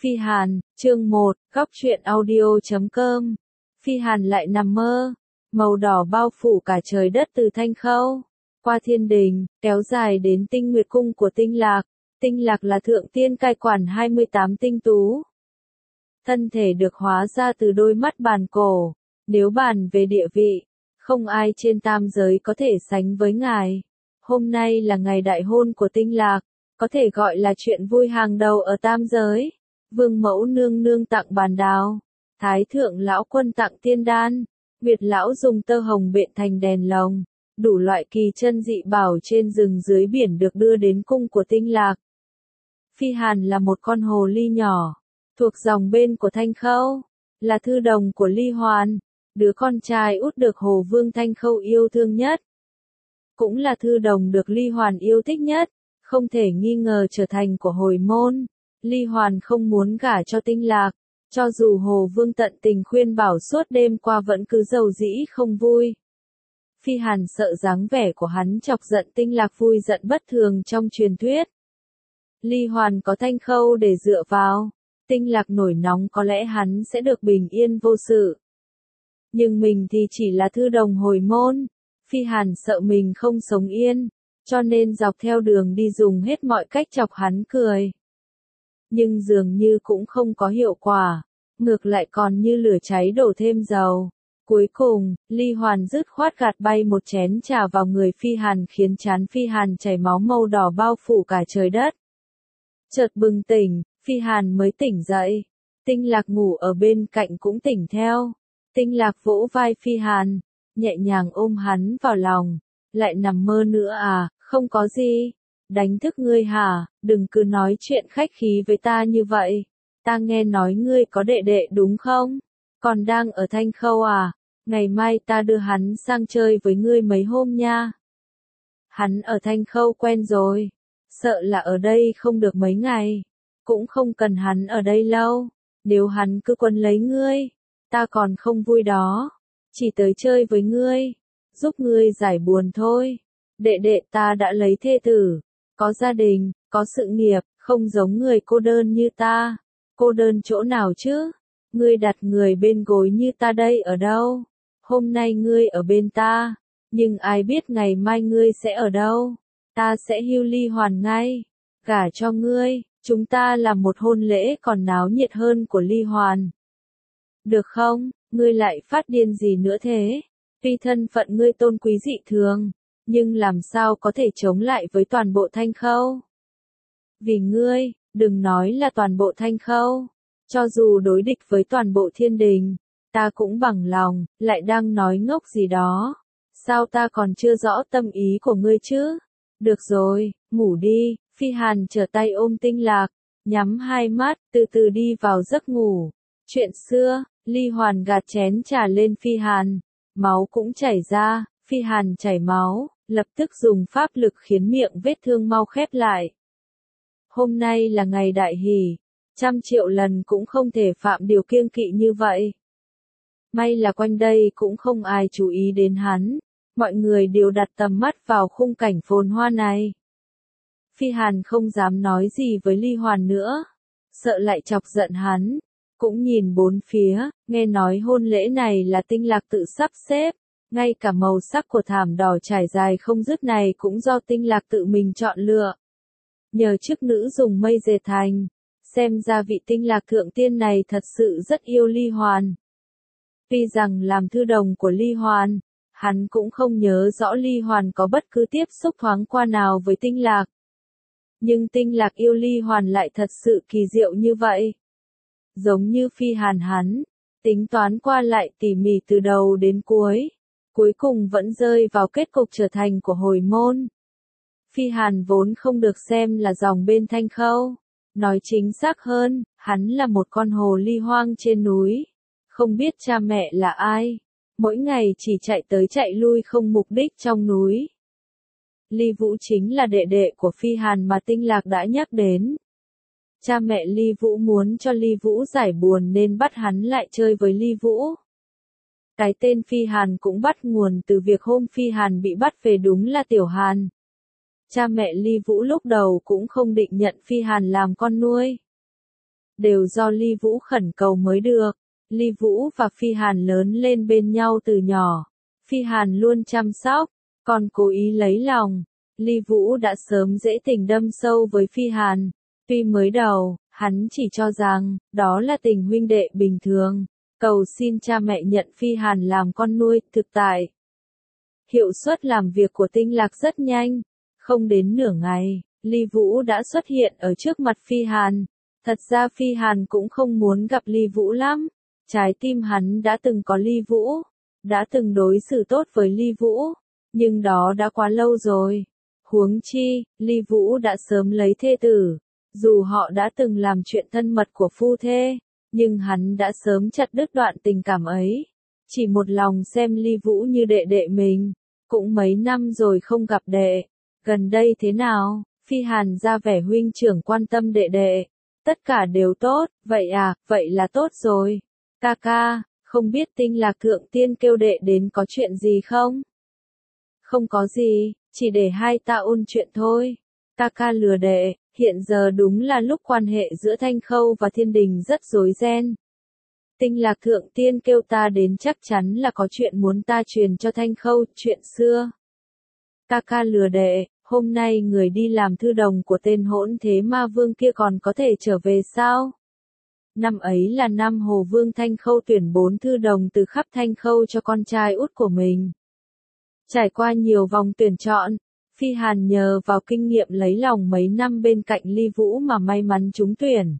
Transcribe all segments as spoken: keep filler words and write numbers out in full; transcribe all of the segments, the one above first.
Phi Hàn, chương một, góc truyện audio chấm com. Phi Hàn lại nằm mơ, màu đỏ bao phủ cả trời đất từ Thanh Khâu, qua thiên đình, kéo dài đến tinh nguyệt cung của Tinh Lạc. Tinh Lạc là thượng tiên cai quản hai mươi tám tinh tú. Thân thể được hóa ra từ đôi mắt bàn cổ, nếu bàn về địa vị, không ai trên tam giới có thể sánh với ngài. Hôm nay là ngày đại hôn của Tinh Lạc, có thể gọi là chuyện vui hàng đầu ở tam giới. Vương mẫu nương nương tặng bàn đào, Thái thượng lão quân tặng tiên đan, Nguyệt lão dùng tơ hồng bện thành đèn lồng, đủ loại kỳ chân dị bảo trên rừng dưới biển được đưa đến cung của Tinh Lạc. Phi Hàn là một con hồ ly nhỏ, thuộc dòng bên của Thanh Khâu, là thư đồng của Ly Hoàn, đứa con trai út được Hồ Vương Thanh Khâu yêu thương nhất. Cũng là thư đồng được Ly Hoàn yêu thích nhất, không thể nghi ngờ trở thành của hồi môn. Ly Hoàn không muốn gả cho Tinh Lạc, cho dù Hồ Vương tận tình khuyên bảo suốt đêm qua vẫn cứ dầu dĩ không vui. Phi Hàn sợ dáng vẻ của hắn chọc giận Tinh Lạc vui giận bất thường trong truyền thuyết. Ly Hoàn có Thanh Khâu để dựa vào, Tinh Lạc nổi nóng có lẽ hắn sẽ được bình yên vô sự. Nhưng mình thì chỉ là thư đồng hồi môn, Phi Hàn sợ mình không sống yên, cho nên dọc theo đường đi dùng hết mọi cách chọc hắn cười. Nhưng dường như cũng không có hiệu quả, ngược lại còn như lửa cháy đổ thêm dầu. Cuối cùng, Ly Hoàn dứt khoát gạt bay một chén trà vào người Phi Hàn khiến trán Phi Hàn chảy máu màu đỏ bao phủ cả trời đất. Chợt bừng tỉnh, Phi Hàn mới tỉnh dậy. Tinh Lạc ngủ ở bên cạnh cũng tỉnh theo. Tinh Lạc vỗ vai Phi Hàn, nhẹ nhàng ôm hắn vào lòng. Lại nằm mơ nữa à, không có gì. Đánh thức ngươi hả, đừng cứ nói chuyện khách khí với ta như vậy. Ta nghe nói ngươi có đệ đệ đúng không? Còn đang ở Thanh Khâu à? Ngày mai ta đưa hắn sang chơi với ngươi mấy hôm nha. Hắn ở Thanh Khâu quen rồi. Sợ là ở đây không được mấy ngày. Cũng không cần hắn ở đây lâu. Nếu hắn cứ quấn lấy ngươi, ta còn không vui đó. Chỉ tới chơi với ngươi, giúp ngươi giải buồn thôi. Đệ đệ ta đã lấy thê tử, có gia đình, có sự nghiệp, không giống người cô đơn như ta. Cô đơn chỗ nào chứ? Ngươi đặt người bên gối như ta đây ở đâu? Hôm nay ngươi ở bên ta, nhưng ai biết ngày mai ngươi sẽ ở đâu? Ta sẽ hưu Ly Hoàn ngay, gả cho ngươi, chúng ta làm một hôn lễ còn náo nhiệt hơn của Ly Hoàn. Được không? Ngươi lại phát điên gì nữa thế? Tuy thân phận ngươi tôn quý dị thường, nhưng làm sao có thể chống lại với toàn bộ Thanh Khâu? Vì ngươi, đừng nói là toàn bộ Thanh Khâu, cho dù đối địch với toàn bộ thiên đình, ta cũng bằng lòng. Lại đang nói ngốc gì đó. Sao ta còn chưa rõ tâm ý của ngươi chứ? Được rồi, ngủ đi. Phi Hàn trở tay ôm Tinh Lạc, nhắm hai mắt, từ từ đi vào giấc ngủ. Chuyện xưa, Ly Hoàn gạt chén trà lên Phi Hàn, máu cũng chảy ra. Phi Hàn chảy máu, lập tức dùng pháp lực khiến miệng vết thương mau khép lại. Hôm nay là ngày đại hỷ, trăm triệu lần cũng không thể phạm điều kiêng kỵ như vậy. May là quanh đây cũng không ai chú ý đến hắn, mọi người đều đặt tầm mắt vào khung cảnh phồn hoa này. Phi Hàn không dám nói gì với Ly Hoàn nữa, sợ lại chọc giận hắn, cũng nhìn bốn phía, nghe nói hôn lễ này là Tinh Lạc tự sắp xếp. Ngay cả màu sắc của thảm đỏ trải dài không dứt này cũng do Tinh Lạc tự mình chọn lựa. Nhờ chức nữ dùng mây dệt thành, xem ra vị Tinh Lạc thượng tiên này thật sự rất yêu Ly Hoàn. Tuy rằng làm thư đồng của Ly Hoàn, hắn cũng không nhớ rõ Ly Hoàn có bất cứ tiếp xúc thoáng qua nào với Tinh Lạc. Nhưng Tinh Lạc yêu Ly Hoàn lại thật sự kỳ diệu như vậy. Giống như Phi Hàn hắn, tính toán qua lại tỉ mỉ từ đầu đến cuối. Cuối cùng vẫn rơi vào kết cục trở thành của hồi môn. Phi Hàn vốn không được xem là dòng bên Thanh Khâu. Nói chính xác hơn, hắn là một con hồ ly hoang trên núi. Không biết cha mẹ là ai. Mỗi ngày chỉ chạy tới chạy lui không mục đích trong núi. Ly Vũ chính là đệ đệ của Phi Hàn mà Tinh Lạc đã nhắc đến. Cha mẹ Ly Vũ muốn cho Ly Vũ giải buồn nên bắt hắn lại chơi với Ly Vũ. Cái tên Phi Hàn cũng bắt nguồn từ việc hôm Phi Hàn bị bắt về đúng là Tiểu Hàn. Cha mẹ Ly Vũ lúc đầu cũng không định nhận Phi Hàn làm con nuôi. đều do Ly Vũ khẩn cầu mới được. Ly Vũ và Phi Hàn lớn lên bên nhau từ nhỏ. Phi Hàn luôn chăm sóc, còn cố ý lấy lòng. Ly Vũ đã sớm dễ tình đâm sâu với Phi Hàn. Tuy mới đầu, hắn chỉ cho rằng, đó là tình huynh đệ bình thường. Cầu xin cha mẹ nhận Phi Hàn làm con nuôi, thực tại. Hiệu suất làm việc của Tinh Lạc rất nhanh. Không đến nửa ngày, Ly Vũ đã xuất hiện ở trước mặt Phi Hàn. Thật ra Phi Hàn cũng không muốn gặp Ly Vũ lắm. Trái tim hắn đã từng có Ly Vũ, đã từng đối xử tốt với Ly Vũ, nhưng đó đã quá lâu rồi. Huống chi, Ly Vũ đã sớm lấy thê tử, dù họ đã từng làm chuyện thân mật của phu thê, nhưng hắn đã sớm chặt đứt đoạn tình cảm ấy. Chỉ một lòng xem Ly Vũ như đệ đệ mình, cũng mấy năm rồi không gặp đệ. Gần đây thế nào? Phi Hàn ra vẻ huynh trưởng quan tâm đệ đệ. Tất cả đều tốt, vậy à, vậy là tốt rồi. Ca ca, không biết Tinh Lạc thượng tiên kêu đệ đến có chuyện gì không? Không có gì, chỉ để hai ta ôn chuyện thôi. Ca ca lừa đệ, hiện giờ đúng là lúc quan hệ giữa Thanh Khâu và Thiên Đình rất rối ren. Tinh Lạc thượng tiên kêu ta đến chắc chắn là có chuyện muốn ta truyền cho Thanh Khâu, chuyện xưa. Ca ca lừa đệ, hôm nay người đi làm thư đồng của tên hỗn thế ma vương kia còn có thể trở về sao? Năm ấy là năm Hồ Vương Thanh Khâu tuyển bốn thư đồng từ khắp Thanh Khâu cho con trai út của mình. Trải qua nhiều vòng tuyển chọn, Phi Hàn nhờ vào kinh nghiệm lấy lòng mấy năm bên cạnh Ly Vũ mà may mắn trúng tuyển.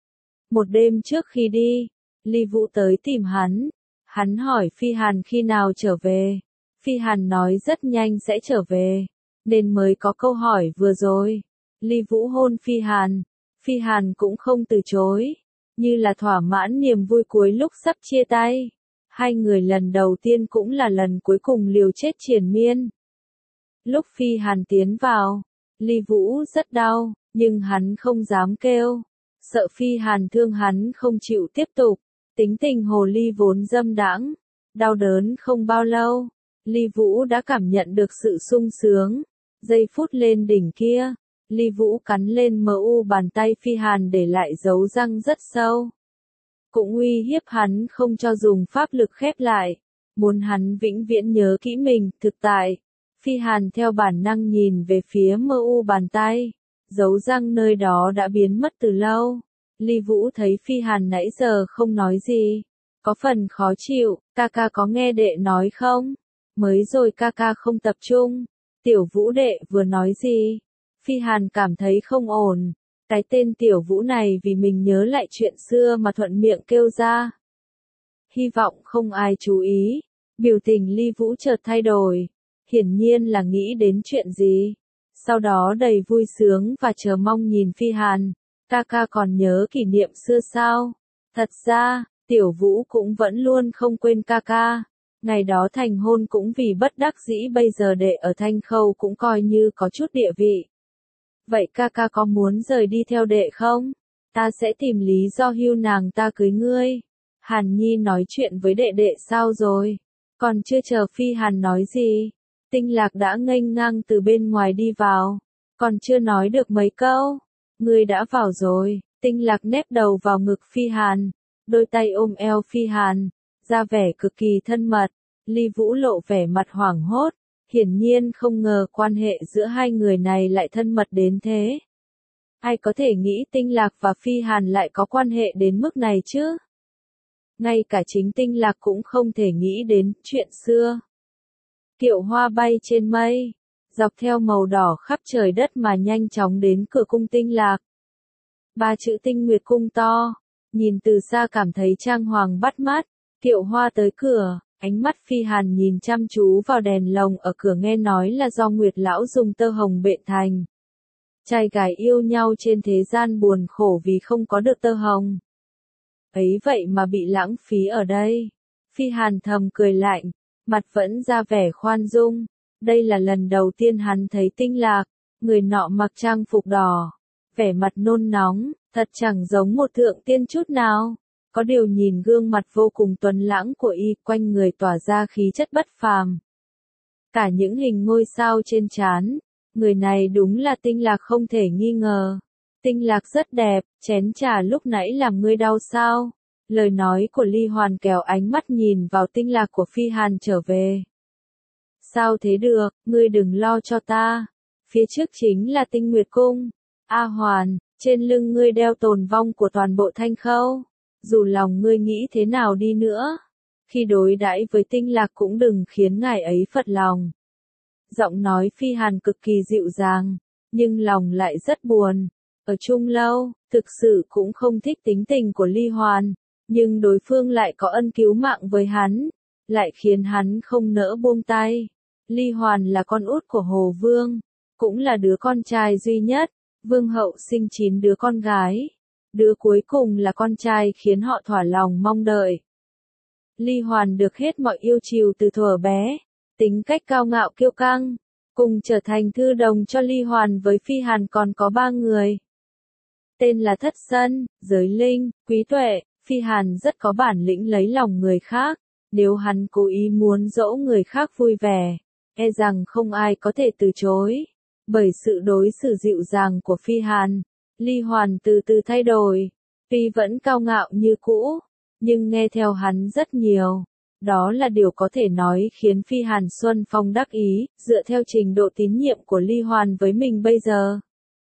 Một đêm trước khi đi, Ly Vũ tới tìm hắn. Hắn hỏi Phi Hàn khi nào trở về. Phi Hàn nói rất nhanh sẽ trở về, nên mới có câu hỏi vừa rồi. Ly Vũ hôn Phi Hàn. Phi Hàn cũng không từ chối, như là thỏa mãn niềm vui cuối lúc sắp chia tay. Hai người lần đầu tiên cũng là lần cuối cùng liều chết triền miên. Lúc Phi Hàn tiến vào, Ly Vũ rất đau, nhưng hắn không dám kêu. Sợ Phi Hàn thương hắn không chịu tiếp tục. Tính tình hồ ly vốn dâm đãng, đau đớn không bao lâu, Ly Vũ đã cảm nhận được sự sung sướng. Giây phút lên đỉnh kia, Ly Vũ cắn lên mờ u bàn tay Phi Hàn để lại dấu răng rất sâu. Cũng uy hiếp hắn không cho dùng pháp lực khép lại, muốn hắn vĩnh viễn nhớ kỹ mình. Thực tại, Phi Hàn theo bản năng nhìn về phía mờ u bàn tay, dấu răng nơi đó đã biến mất từ lâu. Ly Vũ thấy Phi Hàn nãy giờ không nói gì, có phần khó chịu. Ca ca có nghe đệ nói không? Mới rồi ca ca không tập trung. Tiểu Vũ đệ vừa nói gì? Phi Hàn cảm thấy không ổn. Cái tên Tiểu Vũ này vì mình nhớ lại chuyện xưa mà thuận miệng kêu ra. Hy vọng không ai chú ý. Biểu tình Ly Vũ chợt thay đổi. Hiển nhiên là nghĩ đến chuyện gì. Sau đó đầy vui sướng và chờ mong nhìn Phi Hàn. Ca ca còn nhớ kỷ niệm xưa sao? Thật ra, Tiểu Vũ cũng vẫn luôn không quên ca ca. Ngày đó thành hôn cũng vì bất đắc dĩ, bây giờ đệ ở Thanh Khâu cũng coi như có chút địa vị. Vậy ca ca có muốn rời đi theo đệ không? Ta sẽ tìm lý do hưu nàng ta cưới ngươi. Hàn Nhi nói chuyện với đệ đệ sao rồi? Còn chưa chờ Phi Hàn nói gì, Tinh Lạc đã nghênh ngang từ bên ngoài đi vào. Còn chưa nói được mấy câu, ngươi đã vào rồi. Tinh Lạc nép đầu vào ngực Phi Hàn, đôi tay ôm eo Phi Hàn, ra vẻ cực kỳ thân mật. Ly Vũ lộ vẻ mặt hoảng hốt, hiển nhiên không ngờ quan hệ giữa hai người này lại thân mật đến thế. Ai có thể nghĩ Tinh Lạc và Phi Hàn lại có quan hệ đến mức này chứ? Ngay cả chính Tinh Lạc cũng không thể nghĩ đến chuyện xưa. Kiệu hoa bay trên mây, dọc theo màu đỏ khắp trời đất mà nhanh chóng đến cửa cung Tinh Lạc. Ba chữ Tinh Nguyệt cung to, nhìn từ xa cảm thấy trang hoàng bắt mắt. Kiệu hoa tới cửa, ánh mắt Phi Hàn nhìn chăm chú vào đèn lồng ở cửa, nghe nói là do Nguyệt lão dùng tơ hồng bện thành. Trai gái yêu nhau trên thế gian buồn khổ vì không có được tơ hồng. Ấy vậy mà bị lãng phí ở đây. Phi Hàn thầm cười lạnh, mặt vẫn ra vẻ khoan dung. Đây là lần đầu tiên hắn thấy Tinh Lạc, người nọ mặc trang phục đỏ, vẻ mặt nôn nóng, thật chẳng giống một thượng tiên chút nào. Có điều nhìn gương mặt vô cùng tuấn lãng của y, quanh người tỏa ra khí chất bất phàm. Cả những hình ngôi sao trên trán, người này đúng là Tinh Lạc không thể nghi ngờ. Tinh Lạc rất đẹp, chén trà lúc nãy làm ngươi đau sao? Lời nói của Ly Hoàn kéo ánh mắt nhìn vào Tinh Lạc của Phi Hàn trở về. Sao thế được, ngươi đừng lo cho ta. Phía trước chính là Tinh Nguyệt Cung. A Hoàn, trên lưng ngươi đeo tồn vong của toàn bộ Thanh Khâu. Dù lòng ngươi nghĩ thế nào đi nữa, khi đối đãi với Tinh Lạc cũng đừng khiến ngài ấy phật lòng. Giọng nói Phi Hàn cực kỳ dịu dàng, nhưng lòng lại rất buồn. Ở chung lâu, thực sự cũng không thích tính tình của Ly Hoàn, nhưng đối phương lại có ân cứu mạng với hắn, lại khiến hắn không nỡ buông tay. Ly Hoàn là con út của Hồ Vương, cũng là đứa con trai duy nhất. Vương hậu sinh chín đứa con gái, đứa cuối cùng là con trai khiến họ thỏa lòng mong đợi. Ly Hoàn được hết mọi yêu chiều từ thuở bé, tính cách cao ngạo kiêu căng, cùng trở thành thư đồng cho Ly Hoàn với Phi Hàn còn có ba người. Tên là Thất Sân, Giới Linh, Quý Tuệ. Phi Hàn rất có bản lĩnh lấy lòng người khác, nếu hắn cố ý muốn dỗ người khác vui vẻ, e rằng không ai có thể từ chối. Bởi sự đối xử dịu dàng của Phi Hàn, Ly Hoàn từ từ thay đổi, tuy vẫn cao ngạo như cũ, nhưng nghe theo hắn rất nhiều. Đó là điều có thể nói khiến Phi Hàn Xuân Phong đắc ý, dựa theo trình độ tín nhiệm của Ly Hoàn với mình bây giờ.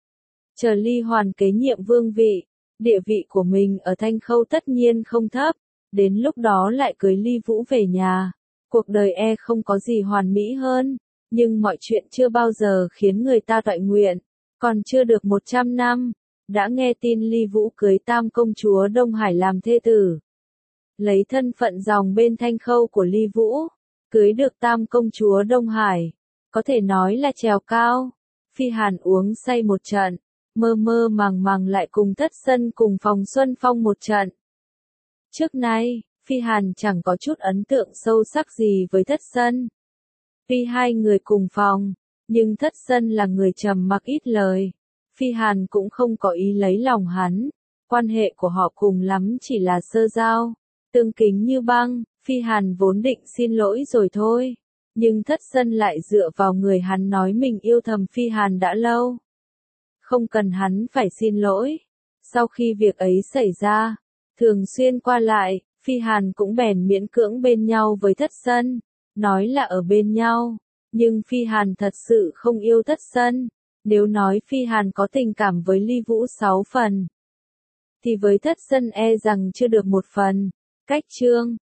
Chờ Ly Hoàn kế nhiệm vương vị, địa vị của mình ở Thanh Khâu tất nhiên không thấp, đến lúc đó lại cưới Ly Vũ về nhà. Cuộc đời e không có gì hoàn mỹ hơn, nhưng mọi chuyện chưa bao giờ khiến người ta toại nguyện. Còn chưa được một trăm năm, đã nghe tin Ly Vũ cưới Tam công chúa Đông Hải làm thê tử. Lấy thân phận dòng bên Thanh Khâu của Ly Vũ, cưới được Tam công chúa Đông Hải, có thể nói là trèo cao. Phi Hàn uống say một trận, mơ mơ màng màng lại cùng Thất Sân cùng phòng Xuân Phong một trận. Trước nay, Phi Hàn chẳng có chút ấn tượng sâu sắc gì với Thất Sân. Tuy hai người cùng phòng, nhưng Thất Sân là người trầm mặc ít lời. Phi Hàn cũng không có ý lấy lòng hắn, quan hệ của họ cùng lắm chỉ là sơ giao, tương kính như băng. Phi Hàn vốn định xin lỗi rồi thôi, nhưng Thất Sân lại dựa vào người hắn nói mình yêu thầm Phi Hàn đã lâu. Không cần hắn phải xin lỗi. Sau khi việc ấy xảy ra, thường xuyên qua lại, Phi Hàn cũng bèn miễn cưỡng bên nhau với Thất Sân, nói là ở bên nhau, nhưng Phi Hàn thật sự không yêu Thất Sân. Nếu nói Phi Hàn có tình cảm với Ly Vũ sáu phần, thì với Thất Sân e rằng chưa được một phần. Cách chương